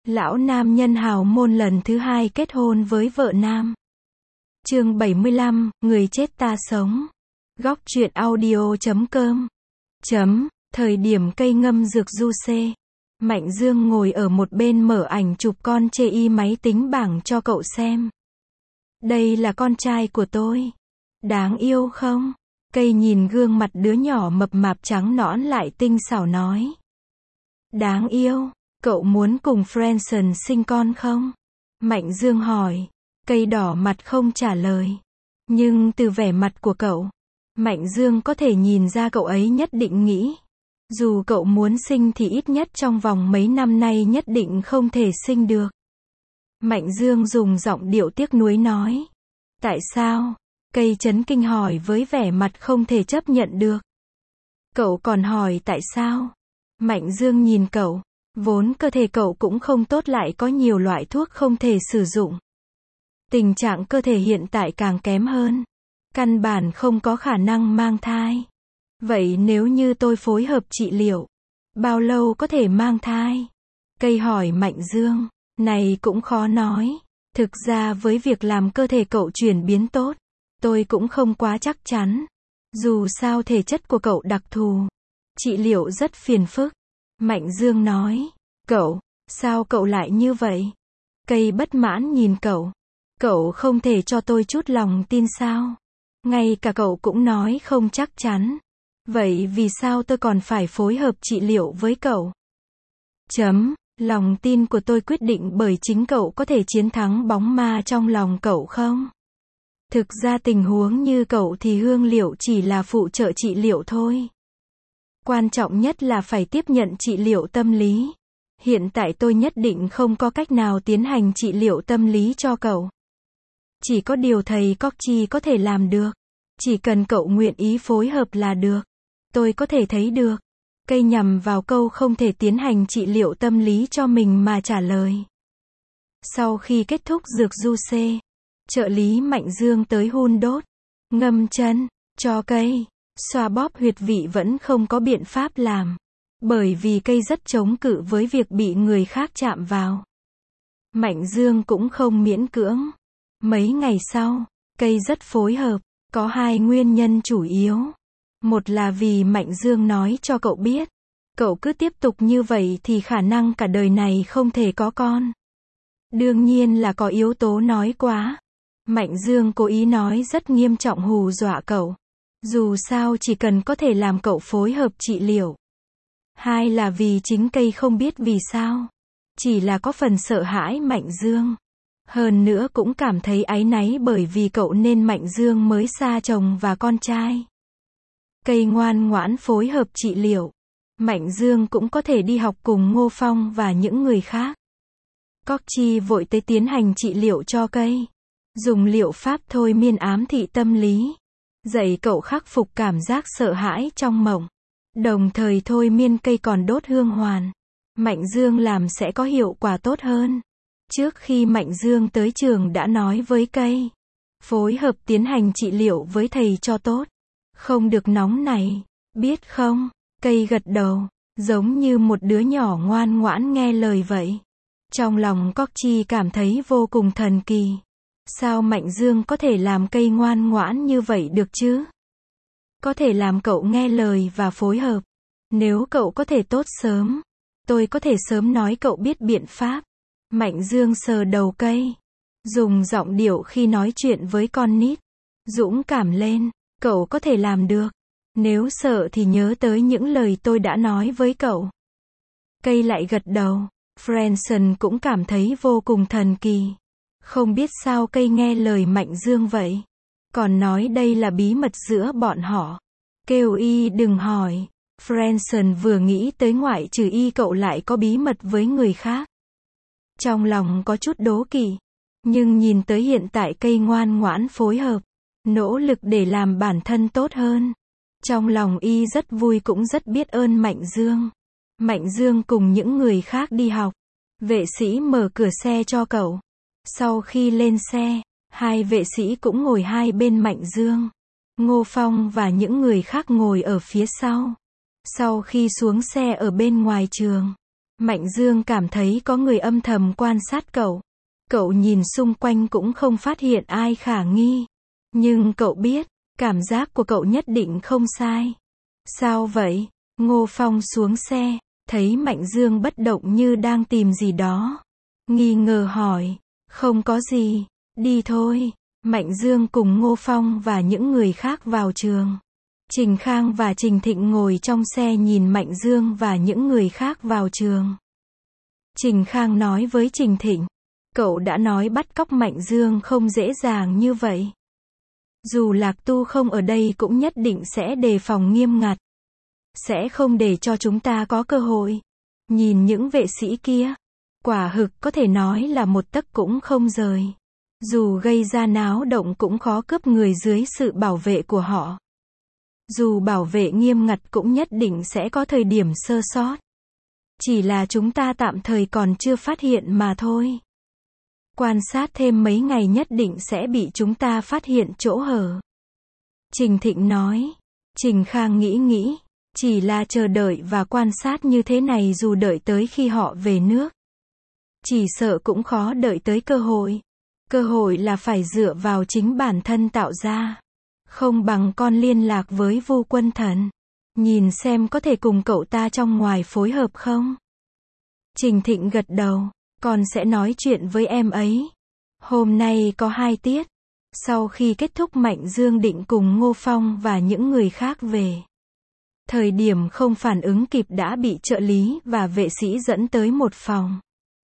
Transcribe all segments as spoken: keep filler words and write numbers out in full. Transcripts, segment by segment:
Lão nam nhân hào môn lần thứ hai kết hôn với vợ nam. Chương bảy mươi lăm, người chết ta sống. Góc truyện audio chấm com. Chấm, thời điểm cây ngâm dược du xê. Mạnh Dương ngồi ở một bên mở ảnh chụp con chê y máy tính bảng cho cậu xem. Đây là con trai của tôi. Đáng yêu không? Cây nhìn gương mặt đứa nhỏ mập mạp trắng nõn lại tinh xảo nói. Đáng yêu. Cậu muốn cùng Franson sinh con không? Mạnh Dương hỏi. Cây đỏ mặt không trả lời. Nhưng từ vẻ mặt của cậu, Mạnh Dương có thể nhìn ra cậu ấy nhất định nghĩ. Dù cậu muốn sinh thì ít nhất trong vòng mấy năm nay nhất định không thể sinh được. Mạnh Dương dùng giọng điệu tiếc nuối nói. Tại sao? Cây chấn kinh hỏi với vẻ mặt không thể chấp nhận được. Cậu còn hỏi tại sao? Mạnh Dương nhìn cậu. Vốn cơ thể cậu cũng không tốt lại có nhiều loại thuốc không thể sử dụng. Tình trạng cơ thể hiện tại càng kém hơn. Căn bản không có khả năng mang thai. Vậy nếu như tôi phối hợp trị liệu, bao lâu có thể mang thai? Cây hỏi Mạnh Dương. Này cũng khó nói. Thực ra với việc làm cơ thể cậu chuyển biến tốt, tôi cũng không quá chắc chắn. Dù sao thể chất của cậu đặc thù, trị liệu rất phiền phức. Mạnh Dương nói. Cậu, sao cậu lại như vậy? Cây bất mãn nhìn cậu. Cậu không thể cho tôi chút lòng tin sao? Ngay cả cậu cũng nói không chắc chắn. Vậy vì sao tôi còn phải phối hợp trị liệu với cậu? Chấm, lòng tin của tôi quyết định bởi chính cậu có thể chiến thắng bóng ma trong lòng cậu không? Thực ra tình huống như cậu thì hương liệu chỉ là phụ trợ trị liệu thôi. Quan trọng nhất là phải tiếp nhận trị liệu tâm lý. Hiện tại tôi nhất định không có cách nào tiến hành trị liệu tâm lý cho cậu. Chỉ có điều thầy Corky có thể làm được. Chỉ cần cậu nguyện ý phối hợp là được. Tôi có thể thấy được. Cây nhằm vào câu không thể tiến hành trị liệu tâm lý cho mình mà trả lời. Sau khi kết thúc dược du xê, trợ lý Mạnh Dương tới hun đốt, ngâm chân, cho cây, xoa bóp huyệt vị vẫn không có biện pháp làm. Bởi vì cây rất chống cự với việc bị người khác chạm vào. Mạnh Dương cũng không miễn cưỡng. Mấy ngày sau, cây rất phối hợp. Có hai nguyên nhân chủ yếu. Một là vì Mạnh Dương nói cho cậu biết. Cậu cứ tiếp tục như vậy thì khả năng cả đời này không thể có con. Đương nhiên là có yếu tố nói quá. Mạnh Dương cố ý nói rất nghiêm trọng hù dọa cậu. Dù sao chỉ cần có thể làm cậu phối hợp trị liệu. Hai là vì chính cây không biết vì sao. Chỉ là có phần sợ hãi Mạnh Dương. Hơn nữa cũng cảm thấy áy náy bởi vì cậu nên Mạnh Dương mới xa chồng và con trai. Cây ngoan ngoãn phối hợp trị liệu. Mạnh Dương cũng có thể đi học cùng Ngô Phong và những người khác. Corky vội tới tiến hành trị liệu cho cây. Dùng liệu pháp thôi miên ám thị tâm lý. Dạy cậu khắc phục cảm giác sợ hãi trong mộng. Đồng thời thôi miên cây còn đốt hương hoàn. Mạnh Dương làm sẽ có hiệu quả tốt hơn. Trước khi Mạnh Dương tới trường đã nói với cây. Phối hợp tiến hành trị liệu với thầy cho tốt. Không được nóng này. Biết không? Cây gật đầu. Giống như một đứa nhỏ ngoan ngoãn nghe lời vậy. Trong lòng Corky cảm thấy vô cùng thần kỳ. Sao Mạnh Dương có thể làm cây ngoan ngoãn như vậy được chứ? Có thể làm cậu nghe lời và phối hợp. Nếu cậu có thể tốt sớm, tôi có thể sớm nói cậu biết biện pháp. Mạnh Dương sờ đầu cây. Dùng giọng điệu khi nói chuyện với con nít. Dũng cảm lên. Cậu có thể làm được. Nếu sợ thì nhớ tới những lời tôi đã nói với cậu. Cây lại gật đầu. Franson cũng cảm thấy vô cùng thần kỳ. Không biết sao cây nghe lời Mạnh Dương vậy. Còn nói đây là bí mật giữa bọn họ. Kêu y đừng hỏi. Franson vừa nghĩ tới ngoại trừ y cậu lại có bí mật với người khác. Trong lòng có chút đố kỵ. Nhưng nhìn tới hiện tại cây ngoan ngoãn phối hợp. Nỗ lực để làm bản thân tốt hơn. Trong lòng y rất vui cũng rất biết ơn Mạnh Dương. Mạnh Dương cùng những người khác đi học. Vệ sĩ mở cửa xe cho cậu. Sau khi lên xe, hai vệ sĩ cũng ngồi hai bên Mạnh Dương. Ngô Phong và những người khác ngồi ở phía sau. Sau khi xuống xe ở bên ngoài trường, Mạnh Dương cảm thấy có người âm thầm quan sát cậu. Cậu nhìn xung quanh cũng không phát hiện ai khả nghi. Nhưng cậu biết, cảm giác của cậu nhất định không sai. Sao vậy? Ngô Phong xuống xe, thấy Mạnh Dương bất động như đang tìm gì đó. Nghi ngờ hỏi, không có gì, đi thôi. Mạnh Dương cùng Ngô Phong và những người khác vào trường. Trình Khang và Trình Thịnh ngồi trong xe nhìn Mạnh Dương và những người khác vào trường. Trình Khang nói với Trình Thịnh, cậu đã nói bắt cóc Mạnh Dương không dễ dàng như vậy. Dù Lạc Tu không ở đây cũng nhất định sẽ đề phòng nghiêm ngặt. Sẽ không để cho chúng ta có cơ hội. Nhìn những vệ sĩ kia, quả hực có thể nói là một tấc cũng không rời. Dù gây ra náo động cũng khó cướp người dưới sự bảo vệ của họ. Dù bảo vệ nghiêm ngặt cũng nhất định sẽ có thời điểm sơ sót. Chỉ là chúng ta tạm thời còn chưa phát hiện mà thôi. Quan sát thêm mấy ngày nhất định sẽ bị chúng ta phát hiện chỗ hở. Trình Thịnh nói. Trình Khang nghĩ nghĩ, chỉ là chờ đợi và quan sát như thế này dù đợi tới khi họ về nước. Chỉ sợ cũng khó đợi tới cơ hội. Cơ hội là phải dựa vào chính bản thân tạo ra. Không bằng con liên lạc với Vu Quân Thần. Nhìn xem có thể cùng cậu ta trong ngoài phối hợp không? Trình Thịnh gật đầu. Con sẽ nói chuyện với em ấy. Hôm nay có hai tiết. Sau khi kết thúc Mạnh Dương định cùng Ngô Phong và những người khác về. Thời điểm không phản ứng kịp đã bị trợ lý và vệ sĩ dẫn tới một phòng.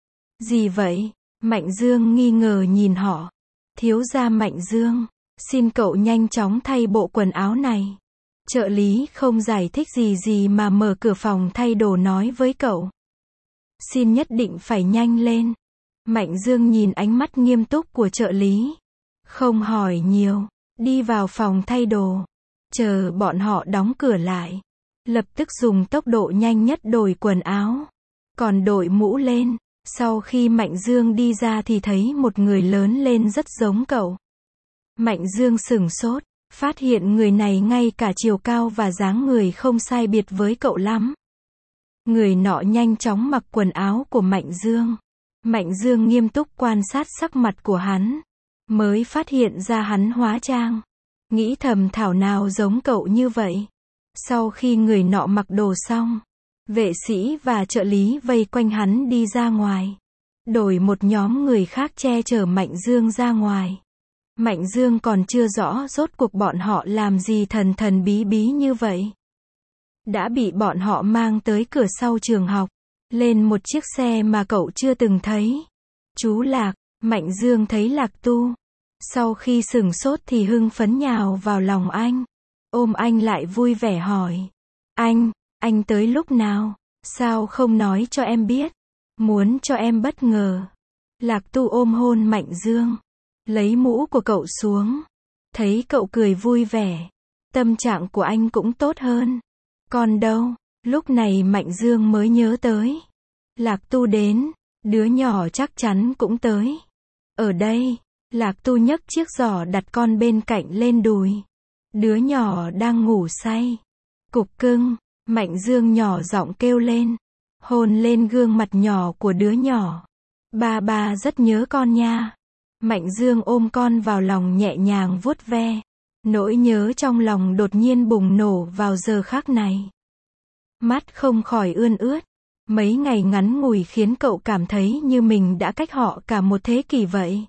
Gì vậy? Mạnh Dương nghi ngờ nhìn họ. Thiếu gia Mạnh Dương, xin cậu nhanh chóng thay bộ quần áo này. Trợ lý không giải thích gì gì mà mở cửa phòng thay đồ nói với cậu. Xin nhất định phải nhanh lên. Mạnh Dương nhìn ánh mắt nghiêm túc của trợ lý. Không hỏi nhiều. Đi vào phòng thay đồ. Chờ bọn họ đóng cửa lại. Lập tức dùng tốc độ nhanh nhất đổi quần áo. Còn đội mũ lên. Sau khi Mạnh Dương đi ra thì thấy một người lớn lên rất giống cậu. Mạnh Dương sửng sốt. Phát hiện người này ngay cả chiều cao và dáng người không sai biệt với cậu lắm. Người nọ nhanh chóng mặc quần áo của Mạnh Dương. Mạnh Dương nghiêm túc quan sát sắc mặt của hắn. Mới phát hiện ra hắn hóa trang. Nghĩ thầm thảo nào giống cậu như vậy. Sau khi người nọ mặc đồ xong, vệ sĩ và trợ lý vây quanh hắn đi ra ngoài. Đổi một nhóm người khác che chở Mạnh Dương ra ngoài. Mạnh Dương còn chưa rõ rốt cuộc bọn họ làm gì thần thần bí bí như vậy. Đã bị bọn họ mang tới cửa sau trường học. Lên một chiếc xe mà cậu chưa từng thấy. Chú Lạc, Mạnh Dương thấy Lạc Tu. Sau khi sửng sốt thì hưng phấn nhào vào lòng anh. Ôm anh lại vui vẻ hỏi. Anh, anh tới lúc nào? Sao không nói cho em biết? Muốn cho em bất ngờ. Lạc Tu ôm hôn Mạnh Dương. Lấy mũ của cậu xuống. Thấy cậu cười vui vẻ. Tâm trạng của anh cũng tốt hơn. Còn đâu? Lúc này Mạnh Dương mới nhớ tới. Lạc Tu đến. Đứa nhỏ chắc chắn cũng tới. Ở đây. Lạc Tu nhấc chiếc giỏ đặt con bên cạnh lên đùi. Đứa nhỏ đang ngủ say. Cục cưng. Mạnh Dương nhỏ giọng kêu lên. Hôn lên gương mặt nhỏ của đứa nhỏ. Ba ba rất nhớ con nha. Mạnh Dương ôm con vào lòng nhẹ nhàng vuốt ve. Nỗi nhớ trong lòng đột nhiên bùng nổ vào giờ khắc này. Mắt không khỏi ươn ướt. Mấy ngày ngắn ngủi khiến cậu cảm thấy như mình đã cách họ cả một thế kỷ vậy.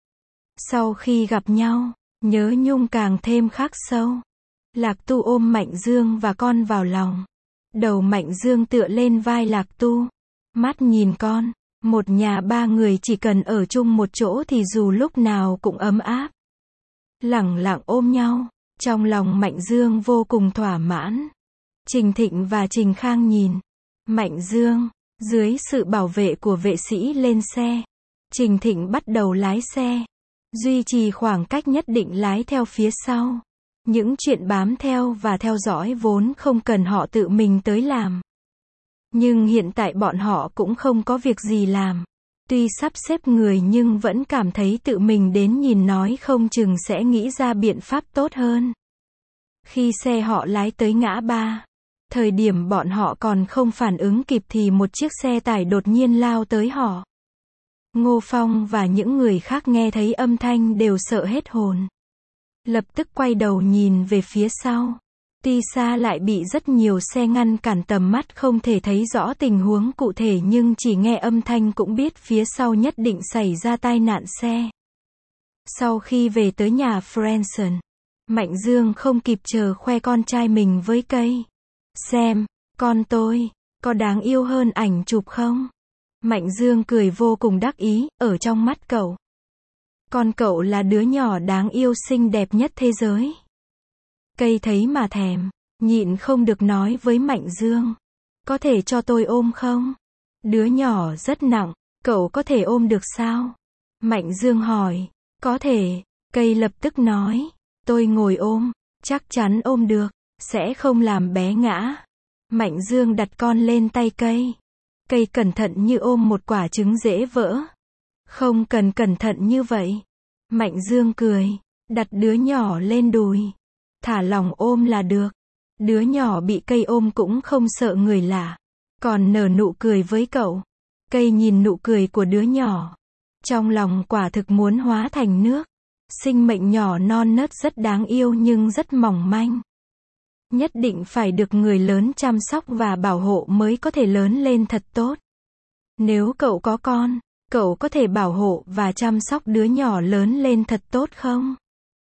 Sau khi gặp nhau, nhớ nhung càng thêm khắc sâu. Lạc Tu ôm Mạnh Dương và con vào lòng. Đầu Mạnh Dương tựa lên vai Lạc Tu. Mắt nhìn con. Một nhà ba người chỉ cần ở chung một chỗ thì dù lúc nào cũng ấm áp. Lẳng lặng ôm nhau. Trong lòng Mạnh Dương vô cùng thỏa mãn. Trình Thịnh và Trình Khang nhìn. Mạnh Dương, dưới sự bảo vệ của vệ sĩ lên xe. Trình Thịnh bắt đầu lái xe. Duy trì khoảng cách nhất định lái theo phía sau. Những chuyện bám theo và theo dõi vốn không cần họ tự mình tới làm. Nhưng hiện tại bọn họ cũng không có việc gì làm. Tuy sắp xếp người nhưng vẫn cảm thấy tự mình đến nhìn nói không chừng sẽ nghĩ ra biện pháp tốt hơn. Khi xe họ lái tới ngã ba, Thời điểm bọn họ còn không phản ứng kịp thì một chiếc xe tải đột nhiên lao tới họ. Ngô Phong và những người khác nghe thấy âm thanh đều sợ hết hồn. Lập tức quay đầu nhìn về phía sau. Tuy xa lại bị rất nhiều xe ngăn cản tầm mắt không thể thấy rõ tình huống cụ thể nhưng chỉ nghe âm thanh cũng biết phía sau nhất định xảy ra tai nạn xe. Sau khi về tới nhà Franson, Mạnh Dương không kịp chờ khoe con trai mình với cây. Xem, con tôi, có đáng yêu hơn ảnh chụp không? Mạnh Dương cười vô cùng đắc ý, ở trong mắt cậu. Con cậu là đứa nhỏ đáng yêu xinh đẹp nhất thế giới. Cây thấy mà thèm, nhịn không được nói với Mạnh Dương. Có thể cho tôi ôm không? Đứa nhỏ rất nặng, cậu có thể ôm được sao? Mạnh Dương hỏi. Có thể, cây lập tức nói. Tôi ngồi ôm, chắc chắn ôm được, sẽ không làm bé ngã. Mạnh Dương đặt con lên tay cây. Cây cẩn thận như ôm một quả trứng dễ vỡ. Không cần cẩn thận như vậy. Mạnh Dương cười, đặt đứa nhỏ lên đùi. Thả lỏng ôm là được. Đứa nhỏ bị cây ôm cũng không sợ người lạ. Còn nở nụ cười với cậu. Cây nhìn nụ cười của đứa nhỏ. Trong lòng quả thực muốn hóa thành nước. Sinh mệnh nhỏ non nớt rất đáng yêu nhưng rất mỏng manh. Nhất định phải được người lớn chăm sóc và bảo hộ mới có thể lớn lên thật tốt. Nếu cậu có con, cậu có thể bảo hộ và chăm sóc đứa nhỏ lớn lên thật tốt không?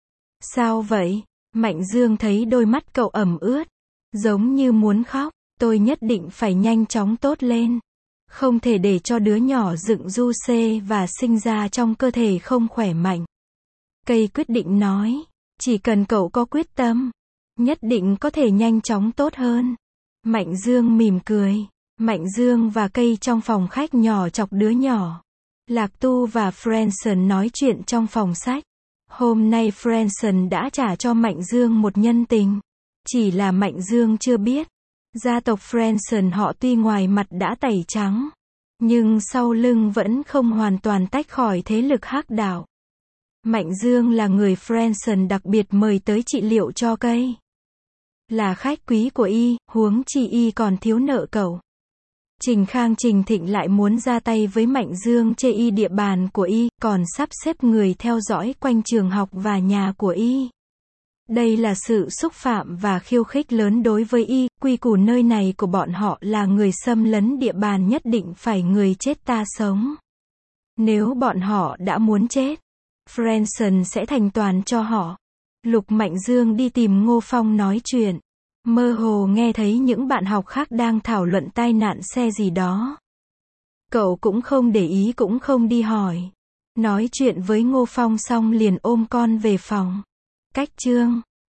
Sao vậy? Mạnh Dương thấy đôi mắt cậu ẩm ướt, giống như muốn khóc. Tôi nhất định phải nhanh chóng tốt lên. Không thể để cho đứa nhỏ dựng du xê và sinh ra trong cơ thể không khỏe mạnh. Cây quyết định nói, chỉ cần cậu có quyết tâm, nhất định có thể nhanh chóng tốt hơn. Mạnh Dương mỉm cười. Mạnh Dương và cây trong phòng khách nhỏ chọc đứa nhỏ. Lạc Tu và Franson nói chuyện trong phòng sách. Hôm nay Franson đã trả cho Mạnh Dương một nhân tình. Chỉ là Mạnh Dương chưa biết. Gia tộc Franson họ tuy ngoài mặt đã tẩy trắng, nhưng sau lưng vẫn không hoàn toàn tách khỏi thế lực hắc đạo. Mạnh Dương là người Franson đặc biệt mời tới trị liệu cho cây. Là khách quý của y, huống chi y còn thiếu nợ cậu. Trình Khang Trình Thịnh lại muốn ra tay với Mạnh Dương chê y địa bàn của y, còn sắp xếp người theo dõi quanh trường học và nhà của y. Đây là sự xúc phạm và khiêu khích lớn đối với y, quy củ nơi này của bọn họ là người xâm lấn địa bàn nhất định phải người chết ta sống. Nếu bọn họ đã muốn chết, Franson sẽ thành toàn cho họ. Lục Mạnh Dương đi tìm Ngô Phong nói chuyện. Mơ hồ nghe thấy những bạn học khác đang thảo luận tai nạn xe gì đó. Cậu cũng không để ý cũng không đi hỏi. Nói chuyện với Ngô Phong xong liền ôm con về phòng. Cách chương